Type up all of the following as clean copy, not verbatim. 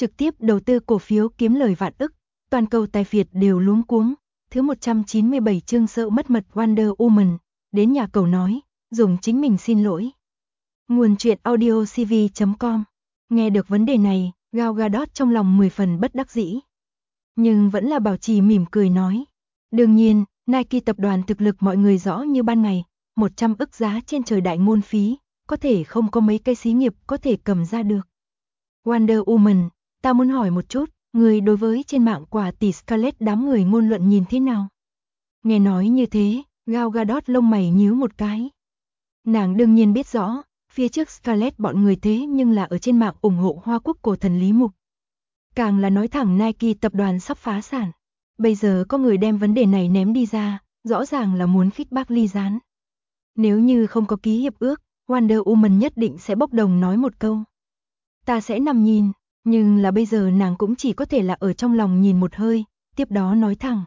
trực tiếp đầu tư cổ phiếu kiếm lời vạn ức, toàn cầu tài phiệt đều luống cuống. Thứ 197 chương sợ mất mật Wonder Woman, đến nhà cầu nói, dùng chính mình xin lỗi. Nguồn truyện audiocv.com. Nghe được vấn đề này, Gal Gadot trong lòng 10 phần bất đắc dĩ. Nhưng vẫn là bảo trì mỉm cười nói. Đương nhiên, Nike tập đoàn thực lực mọi người rõ như ban ngày, 100 ức giá trên trời đại ngôn phí, có thể không có mấy cây xí nghiệp có thể cầm ra được. Wonder Woman, ta muốn hỏi một chút, người đối với trên mạng quả tỷ Scarlett đám người ngôn luận nhìn thế nào? Nghe nói như thế, Gal Gadot lông mày nhíu một cái. Nàng đương nhiên biết rõ, phía trước Scarlett bọn người thế nhưng là ở trên mạng ủng hộ Hoa Quốc cổ thần Lý Mục. Càng là nói thẳng Nike tập đoàn sắp phá sản. Bây giờ có người đem vấn đề này ném đi ra, rõ ràng là muốn khích bác ly gián. Nếu như không có ký hiệp ước, Wonder Woman nhất định sẽ bốc đồng nói một câu. Ta sẽ nằm nhìn, nhưng là bây giờ nàng cũng chỉ có thể là ở trong lòng nhìn một hơi, tiếp đó nói thẳng.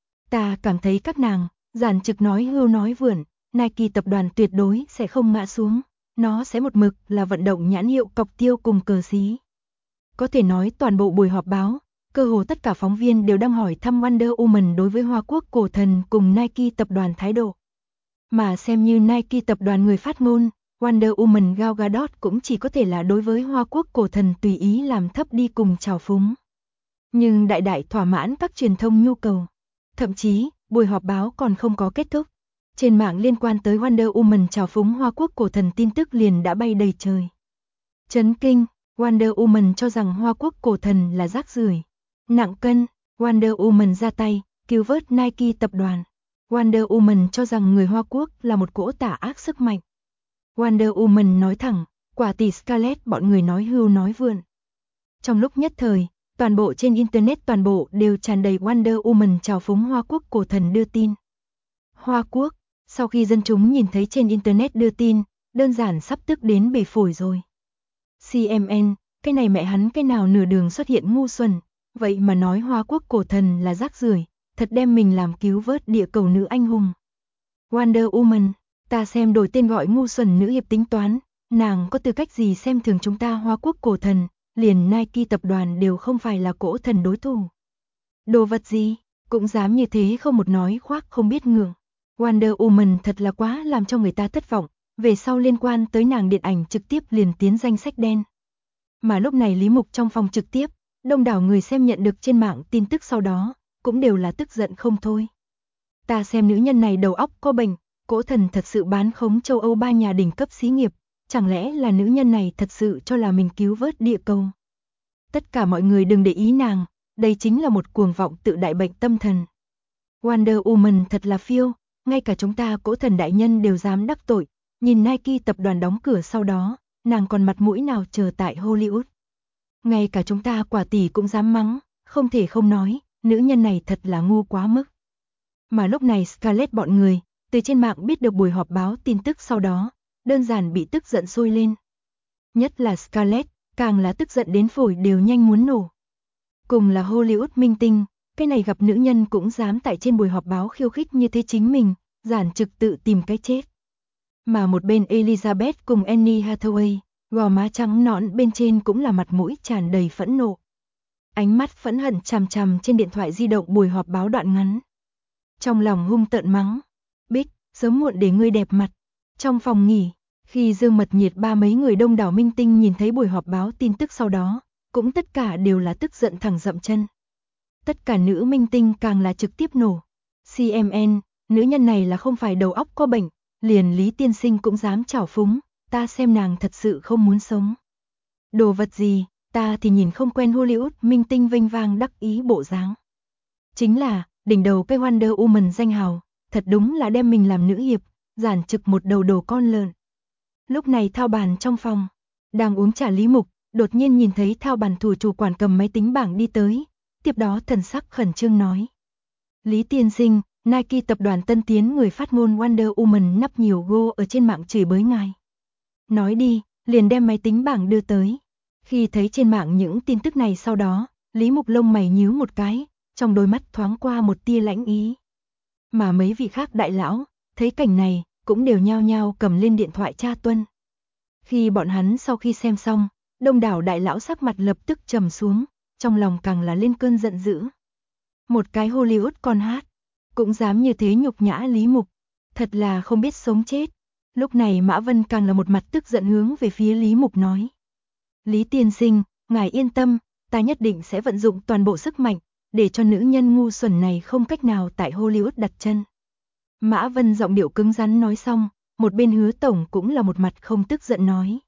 Ta cảm thấy các nàng, giản trực nói hưu nói vượn, Nike tập đoàn tuyệt đối sẽ không ngã xuống, nó sẽ một mực là vận động nhãn hiệu cọc tiêu cùng cờ xí. Có thể nói toàn bộ buổi họp báo, cơ hồ tất cả phóng viên đều đang hỏi thăm Wonder Woman đối với Hoa Quốc cổ thần cùng Nike tập đoàn thái độ. Mà xem như Nike tập đoàn người phát ngôn, Wonder Woman Gal Gadot cũng chỉ có thể là đối với Hoa Quốc cổ thần tùy ý làm thấp đi cùng trào phúng. Nhưng đại đại thỏa mãn các truyền thông nhu cầu. Thậm chí, buổi họp báo còn không có kết thúc. Trên mạng liên quan tới Wonder Woman trào phúng Hoa Quốc cổ thần tin tức liền đã bay đầy trời. Chấn kinh, Wonder Woman cho rằng Hoa Quốc cổ thần là rác rưởi. Nặng cân, Wonder Woman ra tay, cứu vớt Nike tập đoàn. Wonder Woman cho rằng người Hoa Quốc là một cỗ tà ác sức mạnh. Wonder Woman nói thẳng, quả tỷ Scarlett bọn người nói hưu nói vượn. Trong lúc nhất thời, toàn bộ trên Internet toàn bộ đều tràn đầy Wonder Woman trào phúng Hoa Quốc cổ thần đưa tin. Hoa Quốc, sau khi dân chúng nhìn thấy trên Internet đưa tin, đơn giản sắp tức đến bể phổi rồi. CMN, cái này mẹ hắn cái nào nửa đường xuất hiện ngu xuẩn, vậy mà nói Hoa Quốc cổ thần là rác rưởi, thật đem mình làm cứu vớt địa cầu nữ anh hùng. Wonder Woman, ta xem đổi tên gọi ngu xuẩn nữ hiệp tính toán, nàng có tư cách gì xem thường chúng ta Hoa Quốc cổ thần, liền Nike tập đoàn đều không phải là cổ thần đối thủ. Đồ vật gì, cũng dám như thế không một nói khoác không biết ngượng. Wonder Woman thật là quá làm cho người ta thất vọng, về sau liên quan tới nàng điện ảnh trực tiếp liền tiến danh sách đen. Mà lúc này Lý Mục trong phòng trực tiếp, đông đảo người xem nhận được trên mạng tin tức sau đó, cũng đều là tức giận không thôi. Ta xem nữ nhân này đầu óc có bệnh, cổ thần thật sự bán khống châu Âu 3 nhà đỉnh cấp xí nghiệp, chẳng lẽ là nữ nhân này thật sự cho là mình cứu vớt địa cầu. Tất cả mọi người đừng để ý nàng, đây chính là một cuồng vọng tự đại bệnh tâm thần. Wonder Woman thật là phiêu, ngay cả chúng ta cổ thần đại nhân đều dám đắc tội, nhìn Nike tập đoàn đóng cửa sau đó, nàng còn mặt mũi nào chờ tại Hollywood. Ngay cả chúng ta quả tỷ cũng dám mắng, không thể không nói, nữ nhân này thật là ngu quá mức. Mà lúc này Scarlett bọn người, từ trên mạng biết được buổi họp báo tin tức sau đó, đơn giản bị tức giận sôi lên. Nhất là Scarlett, càng là tức giận đến phổi đều nhanh muốn nổ. Cùng là Hollywood minh tinh, cái này gặp nữ nhân cũng dám tại trên buổi họp báo khiêu khích như thế chính mình, giản trực tự tìm cái chết. Mà một bên Elizabeth cùng Annie Hathaway, gò má trắng nõn bên trên cũng là mặt mũi tràn đầy phẫn nộ. Ánh mắt phẫn hận chằm chằm trên điện thoại di động buổi họp báo đoạn ngắn. Trong lòng hung tợn mắng, Bích, sớm muộn để ngươi đẹp mặt. Trong phòng nghỉ, khi Dương Mật Nhiệt ba mấy người đông đảo minh tinh nhìn thấy buổi họp báo tin tức sau đó, cũng tất cả đều là tức giận thẳng dậm chân. Tất cả nữ minh tinh càng là trực tiếp nổ. CMN, nữ nhân này là không phải đầu óc có bệnh, liền Lý tiên sinh cũng dám trào phúng, ta xem nàng thật sự không muốn sống. Đồ vật gì, ta thì nhìn không quen Hollywood minh tinh vinh vang đắc ý bộ dáng. Chính là, đỉnh đầu cái Wonder Woman danh hào, thật đúng là đem mình làm nữ hiệp, giản trực một đầu đồ con lợn. Lúc này thao bàn trong phòng, đang uống trà Lý Mục, đột nhiên nhìn thấy thao bàn thủ chủ quản cầm máy tính bảng đi tới, tiếp đó thần sắc khẩn trương nói. Lý tiên sinh, Nike tập đoàn tân tiến người phát ngôn Wonder Woman nắp nhiều go ở trên mạng chửi bới ngài. Nói đi, liền đem máy tính bảng đưa tới. Khi thấy trên mạng những tin tức này sau đó, Lý Mục lông mày nhíu một cái, trong đôi mắt thoáng qua một tia lãnh ý. Mà mấy vị khác đại lão, thấy cảnh này, cũng đều nhao nhao cầm lên điện thoại tra tuân. Khi bọn hắn sau khi xem xong, Đông đảo đại lão sắc mặt lập tức trầm xuống, trong lòng càng là lên cơn giận dữ. Một cái Hollywood con hát, cũng dám như thế nhục nhã Lý Mục, thật là không biết sống chết. Lúc này Mã Vân càng là một mặt tức giận hướng về phía Lý Mục nói. Lý tiên sinh, ngài yên tâm, ta nhất định sẽ vận dụng toàn bộ sức mạnh, để cho nữ nhân ngu xuẩn này không cách nào tại Hollywood đặt chân. Mã Vân giọng điệu cứng rắn nói xong, một bên Hứa tổng cũng là một mặt không tức giận nói.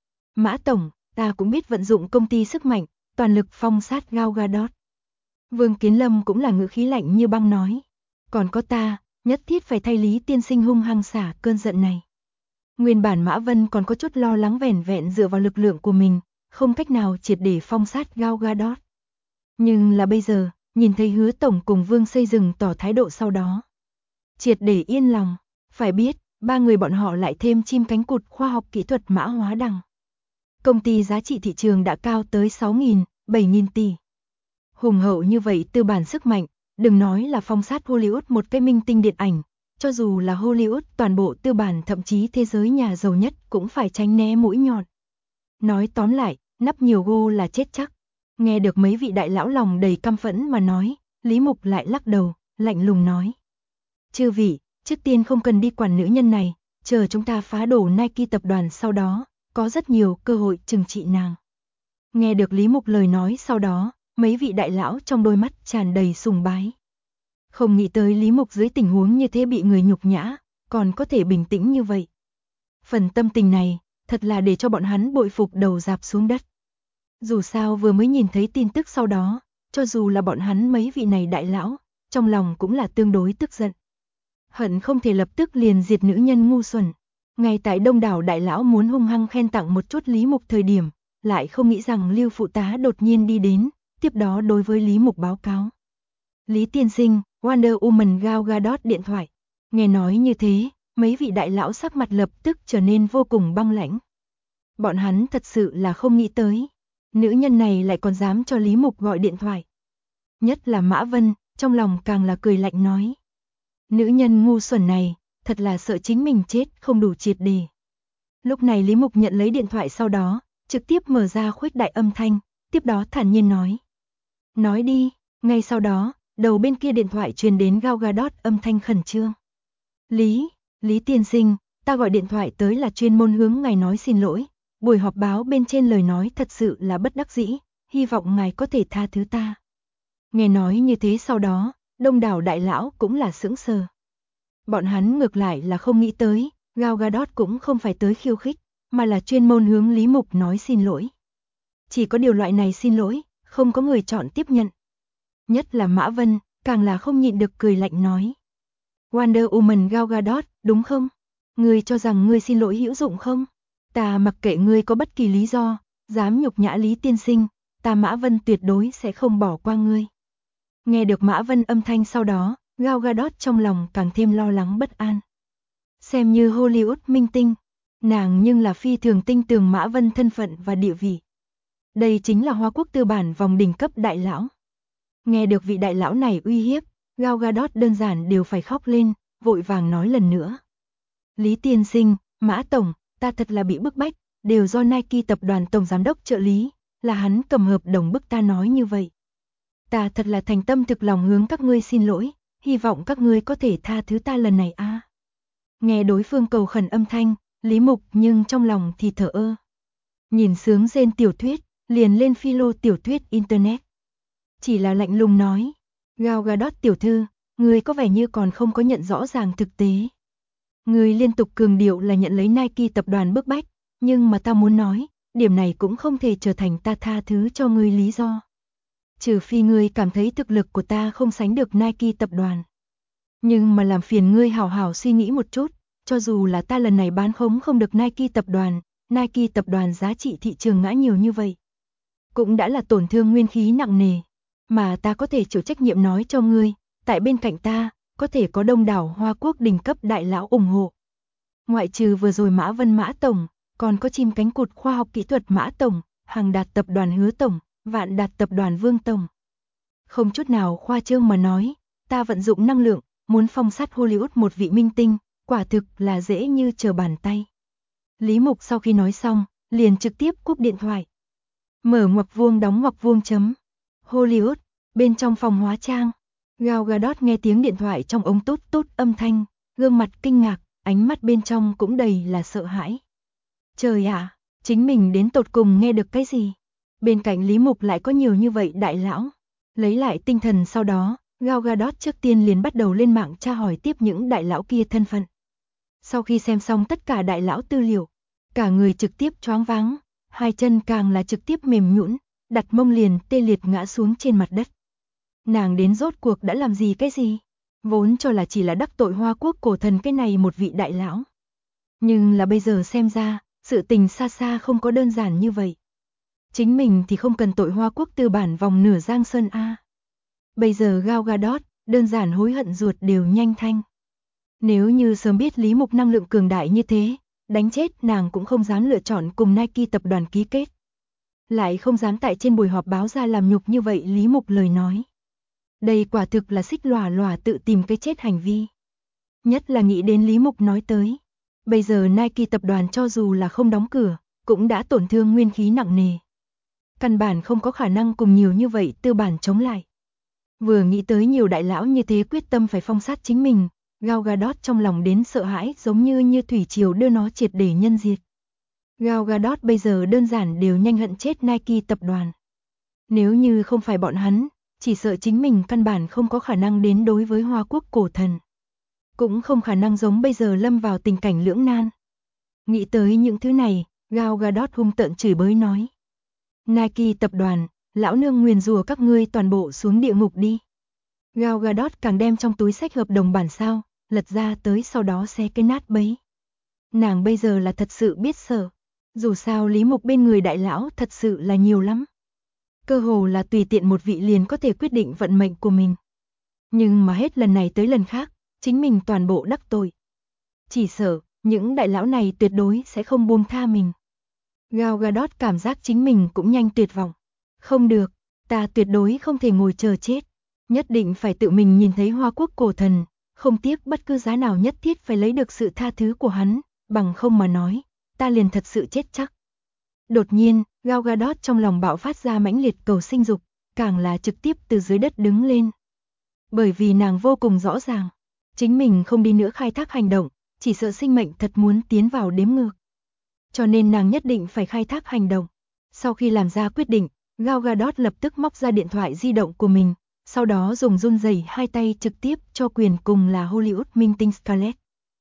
Mã tổng, ta cũng biết vận dụng công ty sức mạnh, toàn lực phong sát Gal Gadot. Vương Kiến Lâm cũng là ngữ khí lạnh như băng nói. Còn có ta, nhất thiết phải thay Lý tiên sinh hung hăng xả cơn giận này. Nguyên bản Mã Vân còn có chút lo lắng vẻn vẹn dựa vào lực lượng của mình, không cách nào triệt để phong sát Gal Gadot. Nhưng là bây giờ, nhìn thấy Hứa tổng cùng Vương Xây Dừng tỏ thái độ sau đó. Triệt để yên lòng, phải biết, ba người bọn họ lại thêm chim cánh cụt khoa học kỹ thuật Mã Hóa Đằng. Công ty giá trị thị trường đã cao tới 6.000, 7.000 tỷ. Hùng hậu như vậy tư bản sức mạnh, đừng nói là phong sát Hollywood một cái minh tinh điện ảnh, cho dù là Hollywood toàn bộ tư bản thậm chí thế giới nhà giàu nhất cũng phải tránh né mũi nhọn. Nói tóm lại, nắp nhiều gô là chết chắc. Nghe được mấy vị đại lão lòng đầy căm phẫn mà nói, Lý Mục lại lắc đầu, lạnh lùng nói. Chư vị, trước tiên không cần đi quản nữ nhân này, chờ chúng ta phá đổ Nike tập đoàn sau đó, có rất nhiều cơ hội trừng trị nàng. Nghe được Lý Mục lời nói sau đó, mấy vị đại lão trong đôi mắt tràn đầy sùng bái. Không nghĩ tới Lý Mục dưới tình huống như thế bị người nhục nhã, còn có thể bình tĩnh như vậy. Phần tâm tình này, thật là để cho bọn hắn bội phục đầu rạp xuống đất. Dù sao vừa mới nhìn thấy tin tức sau đó, cho dù là bọn hắn mấy vị này đại lão, trong lòng cũng là tương đối tức giận. Hận không thể lập tức liền diệt nữ nhân ngu xuẩn. Ngay tại đông đảo đại lão muốn hung hăng khen tặng một chút Lý Mục thời điểm, lại không nghĩ rằng Lưu phụ tá đột nhiên đi đến, tiếp đó đối với Lý Mục báo cáo. Lý tiên sinh, Wonder Woman Gal Gadot điện thoại. Nghe nói như thế, mấy vị đại lão sắc mặt lập tức trở nên vô cùng băng lãnh. Bọn hắn thật sự là không nghĩ tới. Nữ nhân này lại còn dám cho Lý Mục gọi điện thoại. Nhất là Mã Vân, trong lòng càng là cười lạnh nói. Nữ nhân ngu xuẩn này, thật là sợ chính mình chết không đủ triệt đề. Lúc này Lý Mục nhận lấy điện thoại sau đó, trực tiếp mở ra khuếch đại âm thanh, tiếp đó thản nhiên nói. Nói đi, ngay sau đó, đầu bên kia điện thoại truyền đến Gal Gadot âm thanh khẩn trương. Lý tiên sinh, ta gọi điện thoại tới là chuyên môn hướng ngài nói xin lỗi. Buổi họp báo bên trên lời nói thật sự là bất đắc dĩ, hy vọng ngài có thể tha thứ ta. Nghe nói như thế sau đó, đông đảo đại lão cũng là sững sờ. Bọn hắn ngược lại là không nghĩ tới, Gal Gadot cũng không phải tới khiêu khích, mà là chuyên môn hướng Lý Mục nói xin lỗi. Chỉ có điều loại này xin lỗi, không có người chọn tiếp nhận. Nhất là Mã Vân, càng là không nhịn được cười lạnh nói. Wonder Woman Gal Gadot, đúng không? Ngươi cho rằng ngươi xin lỗi hữu dụng không? Ta mặc kệ ngươi có bất kỳ lý do, dám nhục nhã Lý tiên sinh, ta Mã Vân tuyệt đối sẽ không bỏ qua ngươi. Nghe được Mã Vân âm thanh sau đó, Gal Gadot trong lòng càng thêm lo lắng bất an. Xem như Hollywood minh tinh, nàng nhưng là phi thường tinh tường Mã Vân thân phận và địa vị. Đây chính là Hoa Quốc tư bản vòng đỉnh cấp đại lão. Nghe được vị đại lão này uy hiếp, Gal Gadot đơn giản đều phải khóc lên, vội vàng nói lần nữa. Lý tiên sinh, Mã tổng, ta thật là bị bức bách, đều do Nike tập đoàn tổng giám đốc trợ lý, là hắn cầm hợp đồng bức ta nói như vậy. Ta thật là thành tâm thực lòng hướng các ngươi xin lỗi, hy vọng các ngươi có thể tha thứ ta lần này a. Nghe đối phương cầu khẩn âm thanh, Lý Mục nhưng trong lòng thì thở ơ. Nhìn sướng rên tiểu thuyết, liền lên philo tiểu thuyết internet. Chỉ là lạnh lùng nói, Gal Gadot tiểu thư, ngươi có vẻ như còn không có nhận rõ ràng thực tế. Ngươi liên tục cường điệu là nhận lấy Nike tập đoàn bức bách, nhưng mà ta muốn nói, điểm này cũng không thể trở thành ta tha thứ cho ngươi lý do. Trừ phi ngươi cảm thấy thực lực của ta không sánh được Nike tập đoàn. Nhưng mà làm phiền ngươi hảo hảo suy nghĩ một chút, cho dù là ta lần này bán khống không được Nike tập đoàn giá trị thị trường ngã nhiều như vậy. Cũng đã là tổn thương nguyên khí nặng nề, mà ta có thể chịu trách nhiệm nói cho ngươi, tại bên cạnh ta, có thể có đông đảo Hoa Quốc đỉnh cấp đại lão ủng hộ. Ngoại trừ vừa rồi Mã Vân Mã Tổng, còn có chim cánh cụt khoa học kỹ thuật Mã Tổng, Hàng Đạt tập đoàn Hứa Tổng, Vạn Đạt tập đoàn Vương Tổng. Không chút nào khoa trương mà nói, ta vận dụng năng lượng, muốn phong sát Hollywood một vị minh tinh, quả thực là dễ như trở bàn tay. Lý Mục sau khi nói xong, liền trực tiếp cúp điện thoại, Mở ngoặc vuông đóng ngoặc vuông chấm. Hollywood, bên trong phòng hóa trang. Gal Gadot nghe tiếng điện thoại trong ống tút tút âm thanh, gương mặt kinh ngạc, ánh mắt bên trong cũng đầy là sợ hãi. Trời ạ, chính mình đến tột cùng nghe được cái gì? Bên cạnh Lý Mục lại có nhiều như vậy đại lão. Lấy lại tinh thần sau đó, Gal Gadot trước tiên liền bắt đầu lên mạng tra hỏi tiếp những đại lão kia thân phận. Sau khi xem xong tất cả đại lão tư liệu, cả người trực tiếp choáng váng, hai chân càng là trực tiếp mềm nhũn, đặt mông liền tê liệt ngã xuống trên mặt đất. Nàng đến rốt cuộc đã làm gì cái gì? Vốn cho là chỉ là đắc tội Hoa Quốc cổ thần cái này một vị đại lão. Nhưng là bây giờ xem ra, sự tình xa xa không có đơn giản như vậy. Chính mình thì không cần tội Hoa Quốc tư bản vòng nửa Giang Sơn A. Bây giờ Gal Gadot, đơn giản hối hận ruột đều nhanh thanh. Nếu như sớm biết Lý Mục năng lượng cường đại như thế, đánh chết nàng cũng không dám lựa chọn cùng Nike tập đoàn ký kết. Lại không dám tại trên buổi họp báo ra làm nhục như vậy Lý Mục lời nói. Đây quả thực là xích lòa lòa tự tìm cái chết hành vi. Nhất là nghĩ đến Lý Mục nói tới. Bây giờ Nike tập đoàn cho dù là không đóng cửa, cũng đã tổn thương nguyên khí nặng nề. Căn bản không có khả năng cùng nhiều như vậy tư bản chống lại. Vừa nghĩ tới nhiều đại lão như thế quyết tâm phải phong sát chính mình, Gal Gadot trong lòng đến sợ hãi giống như thủy triều đưa nó triệt để nhân diệt. Gal Gadot bây giờ đơn giản đều nhanh hận chết Nike tập đoàn. Nếu như không phải bọn hắn, chỉ sợ chính mình căn bản không có khả năng đến đối với Hoa Quốc cổ thần. Cũng không khả năng giống bây giờ lâm vào tình cảnh lưỡng nan. Nghĩ tới những thứ này, Gal Gadot hung tợn chửi bới nói. Nike tập đoàn, lão nương nguyền rủa các ngươi toàn bộ xuống địa ngục đi. Gal Gadot càng đem trong túi sách hợp đồng bản sao, lật ra tới sau đó xé cái nát bấy. Nàng bây giờ là thật sự biết sợ. Dù sao Lý Mục bên người đại lão thật sự là nhiều lắm. Cơ hồ là tùy tiện một vị liền có thể quyết định vận mệnh của mình. Nhưng mà hết lần này tới lần khác, chính mình toàn bộ đắc tội. Chỉ sợ, những đại lão này tuyệt đối sẽ không buông tha mình. Gal Gadot cảm giác chính mình cũng nhanh tuyệt vọng. Không được, ta tuyệt đối không thể ngồi chờ chết. Nhất định phải tự mình nhìn thấy Hoa Quốc cổ thần, không tiếc bất cứ giá nào nhất thiết phải lấy được sự tha thứ của hắn, bằng không mà nói, ta liền thật sự chết chắc. Đột nhiên, Gal Gadot trong lòng bạo phát ra mãnh liệt cầu sinh dục, càng là trực tiếp từ dưới đất đứng lên. Bởi vì nàng vô cùng rõ ràng, chính mình không đi nữa khai thác hành động, chỉ sợ sinh mệnh thật muốn tiến vào đếm ngược. Cho nên nàng nhất định phải khai thác hành động. Sau khi làm ra quyết định, Gal Gadot lập tức móc ra điện thoại di động của mình, sau đó dùng run rẩy hai tay trực tiếp cho quyền cùng là Hollywood minh tinh Scarlett.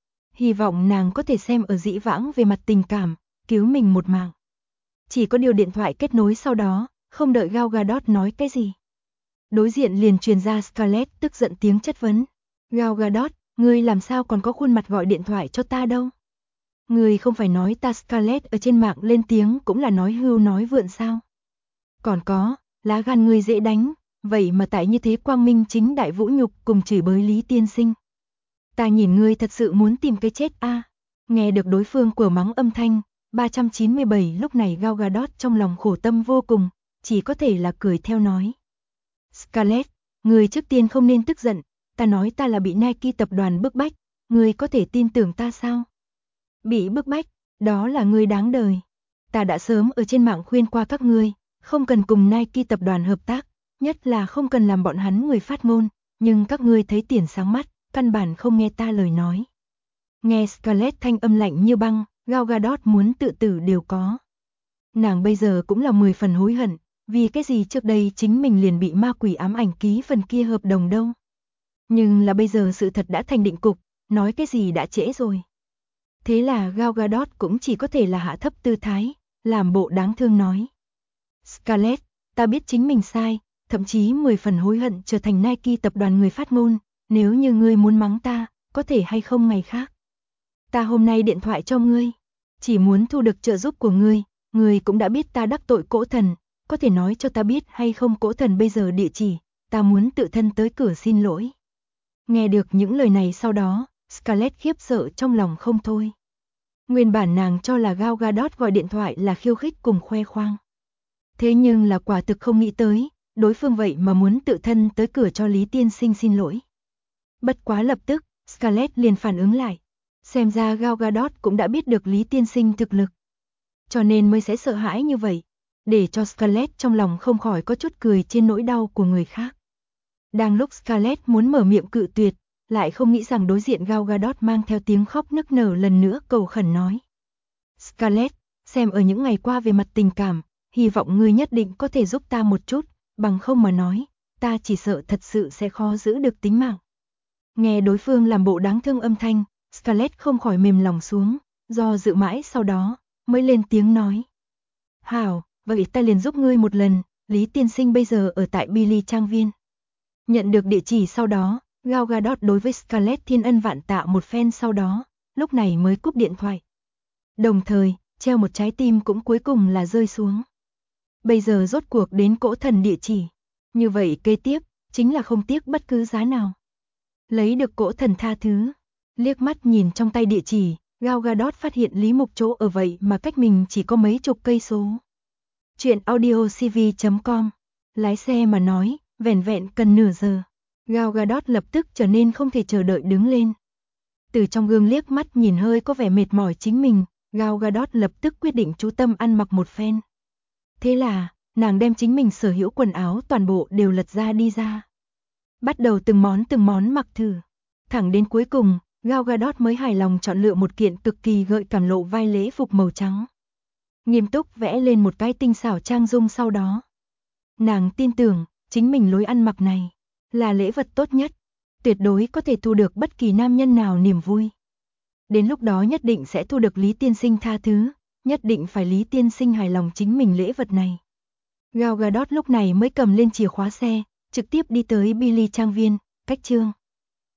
Hy vọng nàng có thể xem ở dĩ vãng về mặt tình cảm, cứu mình một mạng. Chỉ có điều điện thoại kết nối sau đó, không đợi Gal Gadot nói cái gì. Đối diện liền truyền ra Scarlett tức giận tiếng chất vấn. Gal Gadot, ngươi làm sao còn có khuôn mặt gọi điện thoại cho ta đâu? Ngươi không phải nói ta Scarlett ở trên mạng lên tiếng cũng là nói hưu nói vượn sao? Còn có, lá gan ngươi dễ đánh, vậy mà tại như thế quang minh chính đại vũ nhục cùng chửi bới Lý tiên sinh. Ta nhìn ngươi thật sự muốn tìm cái chết a. Nghe được đối phương của mắng âm thanh, 397 lúc này Gal Gadot trong lòng khổ tâm vô cùng, chỉ có thể là cười theo nói. Scarlett, ngươi trước tiên không nên tức giận, ta nói ta là bị Nike tập đoàn bức bách, ngươi có thể tin tưởng ta sao? Bị bức bách, đó là ngươi đáng đời. Ta đã sớm ở trên mạng khuyên qua các ngươi, không cần cùng Nike tập đoàn hợp tác, nhất là không cần làm bọn hắn người phát ngôn, nhưng các ngươi thấy tiền sáng mắt, căn bản không nghe ta lời nói. Nghe Scarlett thanh âm lạnh như băng, Gal Gadot muốn tự tử đều có. Nàng bây giờ cũng là 10 phần hối hận, vì cái gì trước đây chính mình liền bị ma quỷ ám ảnh ký phần kia hợp đồng đâu. Nhưng là bây giờ sự thật đã thành định cục, nói cái gì đã trễ rồi. Thế là Gal Gadot cũng chỉ có thể là hạ thấp tư thái, làm bộ đáng thương nói. Scarlett, ta biết chính mình sai, thậm chí 10 phần hối hận trở thành Nike tập đoàn người phát ngôn, nếu như ngươi muốn mắng ta, có thể hay không ngày khác. Ta hôm nay điện thoại cho ngươi, chỉ muốn thu được trợ giúp của ngươi cũng đã biết ta đắc tội Cỗ Thần, có thể nói cho ta biết hay không Cỗ Thần bây giờ địa chỉ, ta muốn tự thân tới cửa xin lỗi. Nghe được những lời này sau đó, Scarlett khiếp sợ trong lòng không thôi. Nguyên bản nàng cho là Gal Gadot gọi điện thoại là khiêu khích cùng khoe khoang. Thế nhưng là quả thực không nghĩ tới, đối phương vậy mà muốn tự thân tới cửa cho Lý tiên sinh xin lỗi. Bất quá lập tức, Scarlett liền phản ứng lại. Xem ra Gal Gadot cũng đã biết được Lý tiên sinh thực lực. Cho nên mới sẽ sợ hãi như vậy. để cho Scarlett trong lòng không khỏi có chút cười trên nỗi đau của người khác. Đang lúc Scarlett muốn mở miệng cự tuyệt, lại không nghĩ rằng đối diện Gal Gadot mang theo tiếng khóc nức nở lần nữa cầu khẩn nói. Scarlett, xem ở những ngày qua về mặt tình cảm, hy vọng ngươi nhất định có thể giúp ta một chút, bằng không mà nói, ta chỉ sợ thật sự sẽ khó giữ được tính mạng. Nghe đối phương làm bộ đáng thương âm thanh, Scarlett không khỏi mềm lòng xuống, do dự mãi sau đó, mới lên tiếng nói. Hảo, vậy ta liền giúp ngươi một lần, Lý tiên sinh bây giờ ở tại Billy Trang Viên. Nhận được địa chỉ sau đó, Gal Gadot đối với Scarlett thiên ân vạn tạ một phen sau đó, lúc này mới cúp điện thoại. Đồng thời, treo một trái tim cũng cuối cùng là rơi xuống. Bây giờ rốt cuộc đến cỗ thần địa chỉ. Như vậy kế tiếp, chính là không tiếc bất cứ giá nào. Lấy được cỗ thần tha thứ. Liếc mắt nhìn trong tay địa chỉ, Gal Gadot phát hiện Lý Mục chỗ ở vậy mà cách mình chỉ có mấy chục cây số. Chuyện audiocv.com. Lái xe mà nói, vẻn vẹn cần nửa giờ. Gal Gadot lập tức trở nên không thể chờ đợi đứng lên. Từ trong gương liếc mắt nhìn hơi có vẻ mệt mỏi chính mình, Gal Gadot lập tức quyết định chú tâm ăn mặc một phen. Thế là, nàng đem chính mình sở hữu quần áo toàn bộ đều lật ra đi ra. Bắt đầu từng món mặc thử. Thẳng đến cuối cùng, Gal Gadot mới hài lòng chọn lựa một kiện cực kỳ gợi cảm lộ vai lễ phục màu trắng. Nghiêm túc vẽ lên một cái tinh xảo trang dung sau đó. Nàng tin tưởng, chính mình lối ăn mặc này là lễ vật tốt nhất, tuyệt đối có thể thu được bất kỳ nam nhân nào niềm vui. Đến lúc đó nhất định sẽ thu được Lý tiên sinh tha thứ, nhất định phải Lý tiên sinh hài lòng chính mình lễ vật này. Gal Gadot lúc này mới cầm lên chìa khóa xe, trực tiếp đi tới Billy Trang Viên, cách Chương